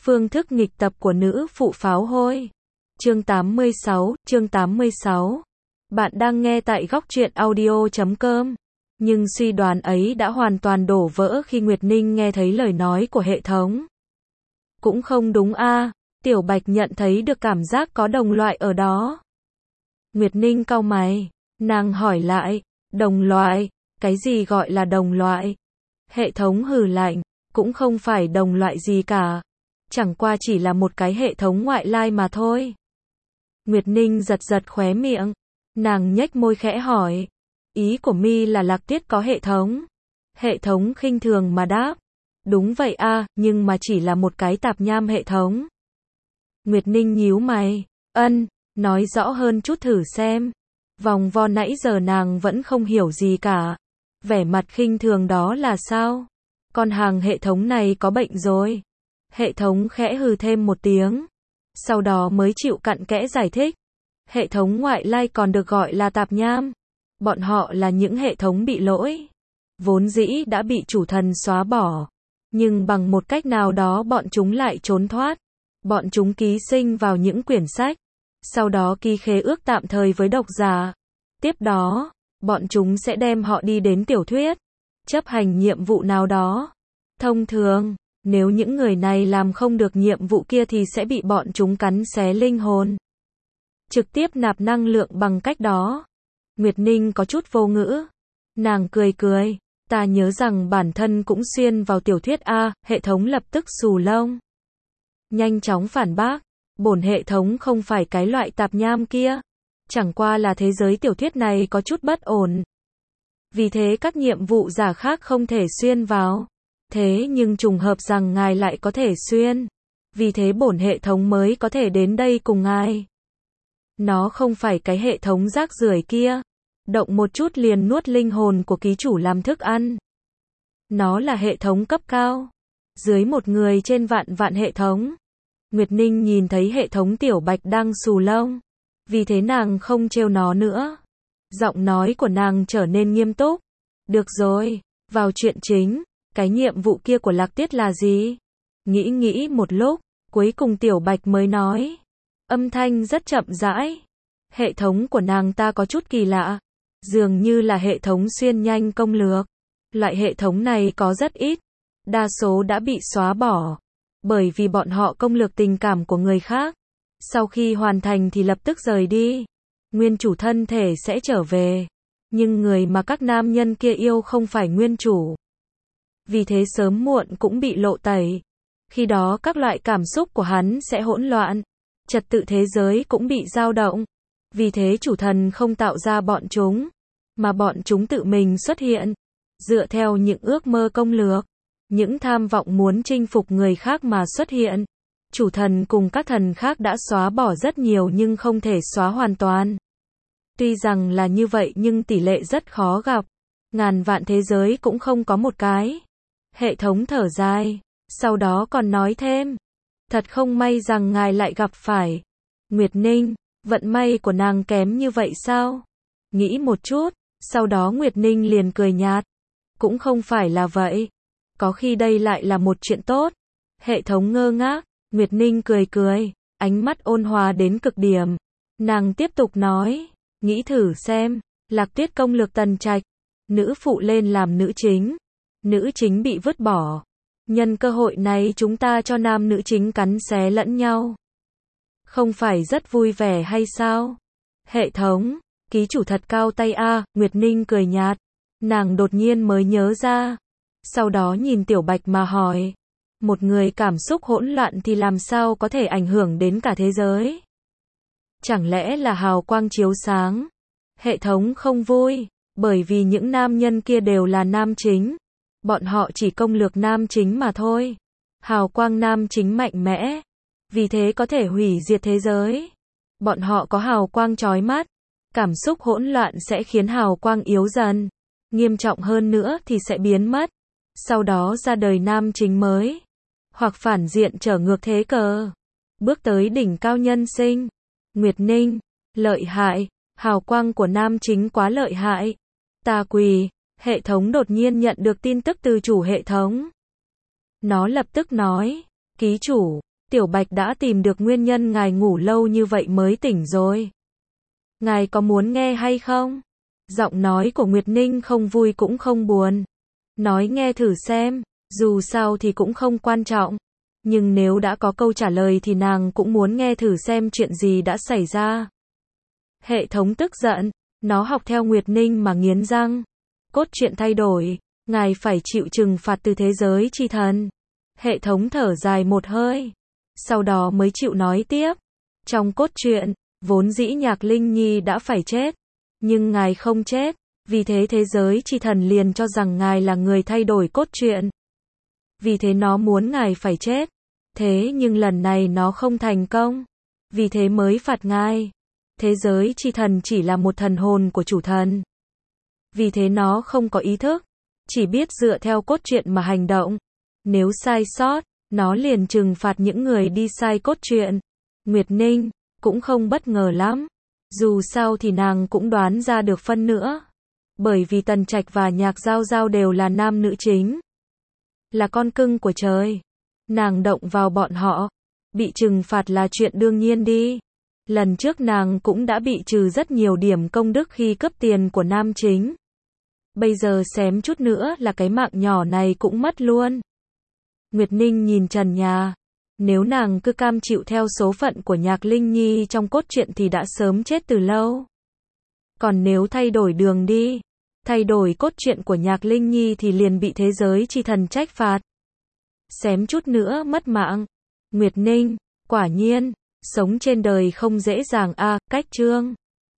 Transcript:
Phương thức nghịch tập của nữ phụ pháo hôi. Chương 86. Bạn đang nghe tại góc truyện audio.com. Nhưng suy đoán ấy đã hoàn toàn đổ vỡ khi Nguyệt Ninh nghe thấy lời nói của hệ thống. Cũng không đúng a, Tiểu Bạch nhận thấy được cảm giác có đồng loại ở đó. Nguyệt Ninh cau mày, nàng hỏi lại, đồng loại, cái gì gọi là đồng loại? Hệ thống hừ lạnh, cũng không phải đồng loại gì cả. Chẳng qua chỉ là một cái hệ thống ngoại lai mà thôi. Nguyệt Ninh giật giật khóe miệng. Nàng nhếch môi khẽ hỏi. Ý của mi là Lạc Tiết có hệ thống. Hệ thống khinh thường mà đáp. Đúng vậy a, nhưng mà chỉ là một cái tạp nham hệ thống. Nguyệt Ninh nhíu mày. Nói rõ hơn chút thử xem. Vòng vo nãy giờ nàng vẫn không hiểu gì cả. Vẻ mặt khinh thường đó là sao? Con hàng hệ thống này có bệnh rồi. Hệ thống khẽ hừ thêm một tiếng. Sau đó mới chịu cặn kẽ giải thích. Hệ thống ngoại lai còn được gọi là tạp nham. Bọn họ là những hệ thống bị lỗi. Vốn dĩ đã bị chủ thần xóa bỏ. Nhưng bằng một cách nào đó bọn chúng lại trốn thoát. Bọn chúng ký sinh vào những quyển sách. Sau đó ký khế ước tạm thời với độc giả. Tiếp đó, bọn chúng sẽ đem họ đi đến tiểu thuyết. Chấp hành nhiệm vụ nào đó. Thông thường, nếu những người này làm không được nhiệm vụ kia thì sẽ bị bọn chúng cắn xé linh hồn. Trực tiếp nạp năng lượng bằng cách đó. Nguyệt Ninh có chút vô ngữ. Nàng cười. Ta nhớ rằng bản thân cũng xuyên vào tiểu thuyết a, hệ thống lập tức xù lông. Nhanh chóng phản bác. Bổn hệ thống không phải cái loại tạp nham kia. Chẳng qua là thế giới tiểu thuyết này có chút bất ổn. Vì thế các nhiệm vụ giả khác không thể xuyên vào. Thế nhưng trùng hợp rằng ngài lại có thể xuyên. Vì thế bổn hệ thống mới có thể đến đây cùng ngài. Nó không phải cái hệ thống rác rưởi kia. Động một chút liền nuốt linh hồn của ký chủ làm thức ăn. Nó là hệ thống cấp cao. Dưới một người trên vạn hệ thống. Nguyệt Ninh nhìn thấy hệ thống Tiểu Bạch đang xù lông. Vì thế nàng không trêu nó nữa. Giọng nói của nàng trở nên nghiêm túc. Được rồi, vào chuyện chính. Cái nhiệm vụ kia của Lạc Tiết là gì? Nghĩ một lúc, cuối cùng Tiểu Bạch mới nói. Âm thanh rất chậm rãi. Hệ thống của nàng ta có chút kỳ lạ. Dường như là hệ thống xuyên nhanh công lược. Loại hệ thống này có rất ít. Đa số đã bị xóa bỏ. Bởi vì bọn họ công lược tình cảm của người khác. Sau khi hoàn thành thì lập tức rời đi. Nguyên chủ thân thể sẽ trở về. Nhưng người mà các nam nhân kia yêu không phải nguyên chủ. Vì thế sớm muộn cũng bị lộ tẩy. Khi đó các loại cảm xúc của hắn sẽ hỗn loạn. Trật tự thế giới cũng bị dao động. Vì thế chủ thần không tạo ra bọn chúng. Mà bọn chúng tự mình xuất hiện. Dựa theo những ước mơ công lược. Những tham vọng muốn chinh phục người khác mà xuất hiện. Chủ thần cùng các thần khác đã xóa bỏ rất nhiều nhưng không thể xóa hoàn toàn. Tuy rằng là như vậy nhưng tỷ lệ rất khó gặp. Ngàn vạn thế giới cũng không có một cái. Hệ thống thở dài. Sau đó còn nói thêm. Thật không may rằng ngài lại gặp phải. Nguyệt Ninh, vận may của nàng kém như vậy sao? Nghĩ một chút. Sau đó Nguyệt Ninh liền cười nhạt. Cũng không phải là vậy. Có khi đây lại là một chuyện tốt. Hệ thống ngơ ngác. Nguyệt Ninh cười. Ánh mắt ôn hòa đến cực điểm. Nàng tiếp tục nói. Nghĩ thử xem. Lạc Tiết công lược Tần Trạch. Nữ phụ lên làm nữ chính. Nữ chính bị vứt bỏ. Nhân cơ hội này chúng ta cho nam nữ chính cắn xé lẫn nhau. Không phải rất vui vẻ hay sao? Hệ thống. Ký chủ thật cao tay a. Nguyệt Ninh cười nhạt. Nàng đột nhiên mới nhớ ra. Sau đó nhìn Tiểu Bạch mà hỏi. Một người cảm xúc hỗn loạn thì làm sao có thể ảnh hưởng đến cả thế giới? Chẳng lẽ là hào quang chiếu sáng? Hệ thống không vui. Bởi vì những nam nhân kia đều là nam chính. Bọn họ chỉ công lược nam chính mà thôi. Hào quang nam chính mạnh mẽ. Vì thế có thể hủy diệt thế giới. Bọn họ có hào quang chói mắt. Cảm xúc hỗn loạn sẽ khiến hào quang yếu dần. Nghiêm trọng hơn nữa thì sẽ biến mất. Sau đó ra đời nam chính mới. Hoặc phản diện trở ngược thế cờ. Bước tới đỉnh cao nhân sinh. Nguyệt Ninh, lợi hại. Hào quang của nam chính quá lợi hại. Ta quỳ. Hệ thống đột nhiên nhận được tin tức từ chủ hệ thống. Nó lập tức nói. Ký chủ, Tiểu Bạch đã tìm được nguyên nhân ngài ngủ lâu như vậy mới tỉnh rồi. Ngài có muốn nghe hay không? Giọng nói của Nguyệt Ninh không vui cũng không buồn. Nói nghe thử xem, dù sao thì cũng không quan trọng. Nhưng nếu đã có câu trả lời thì nàng cũng muốn nghe thử xem chuyện gì đã xảy ra. Hệ thống tức giận, nó học theo Nguyệt Ninh mà nghiến răng. Cốt truyện thay đổi, ngài phải chịu trừng phạt từ thế giới chi thần. Hệ thống thở dài một hơi, sau đó mới chịu nói tiếp. Trong cốt truyện, vốn dĩ Nhạc Linh Nhi đã phải chết, nhưng ngài không chết, vì thế thế giới chi thần liền cho rằng ngài là người thay đổi cốt truyện. Vì thế nó muốn ngài phải chết. Thế nhưng lần này nó không thành công, vì thế mới phạt ngài. Thế giới chi thần chỉ là một thần hồn của chủ thần. Vì thế nó không có ý thức, chỉ biết dựa theo cốt truyện mà hành động. Nếu sai sót, nó liền trừng phạt những người đi sai cốt truyện. Nguyệt Ninh cũng không bất ngờ lắm. Dù sao thì nàng cũng đoán ra được phân nữa. Bởi vì Tần Trạch và Nhạc Giao Giao đều là nam nữ chính. Là con cưng của trời. Nàng động vào bọn họ. Bị trừng phạt là chuyện đương nhiên đi. Lần trước nàng cũng đã bị trừ rất nhiều điểm công đức khi cướp tiền của nam chính. Bây giờ xém chút nữa là cái mạng nhỏ này cũng mất luôn. Nguyệt Ninh nhìn trần nhà. Nếu nàng cứ cam chịu theo số phận của Nhạc Linh Nhi trong cốt truyện thì đã sớm chết từ lâu. Còn nếu thay đổi đường đi, thay đổi cốt truyện của Nhạc Linh Nhi thì liền bị thế giới chi thần trách phạt. Xém chút nữa mất mạng. Nguyệt Ninh, quả nhiên, sống trên đời không dễ dàng a, cách chương.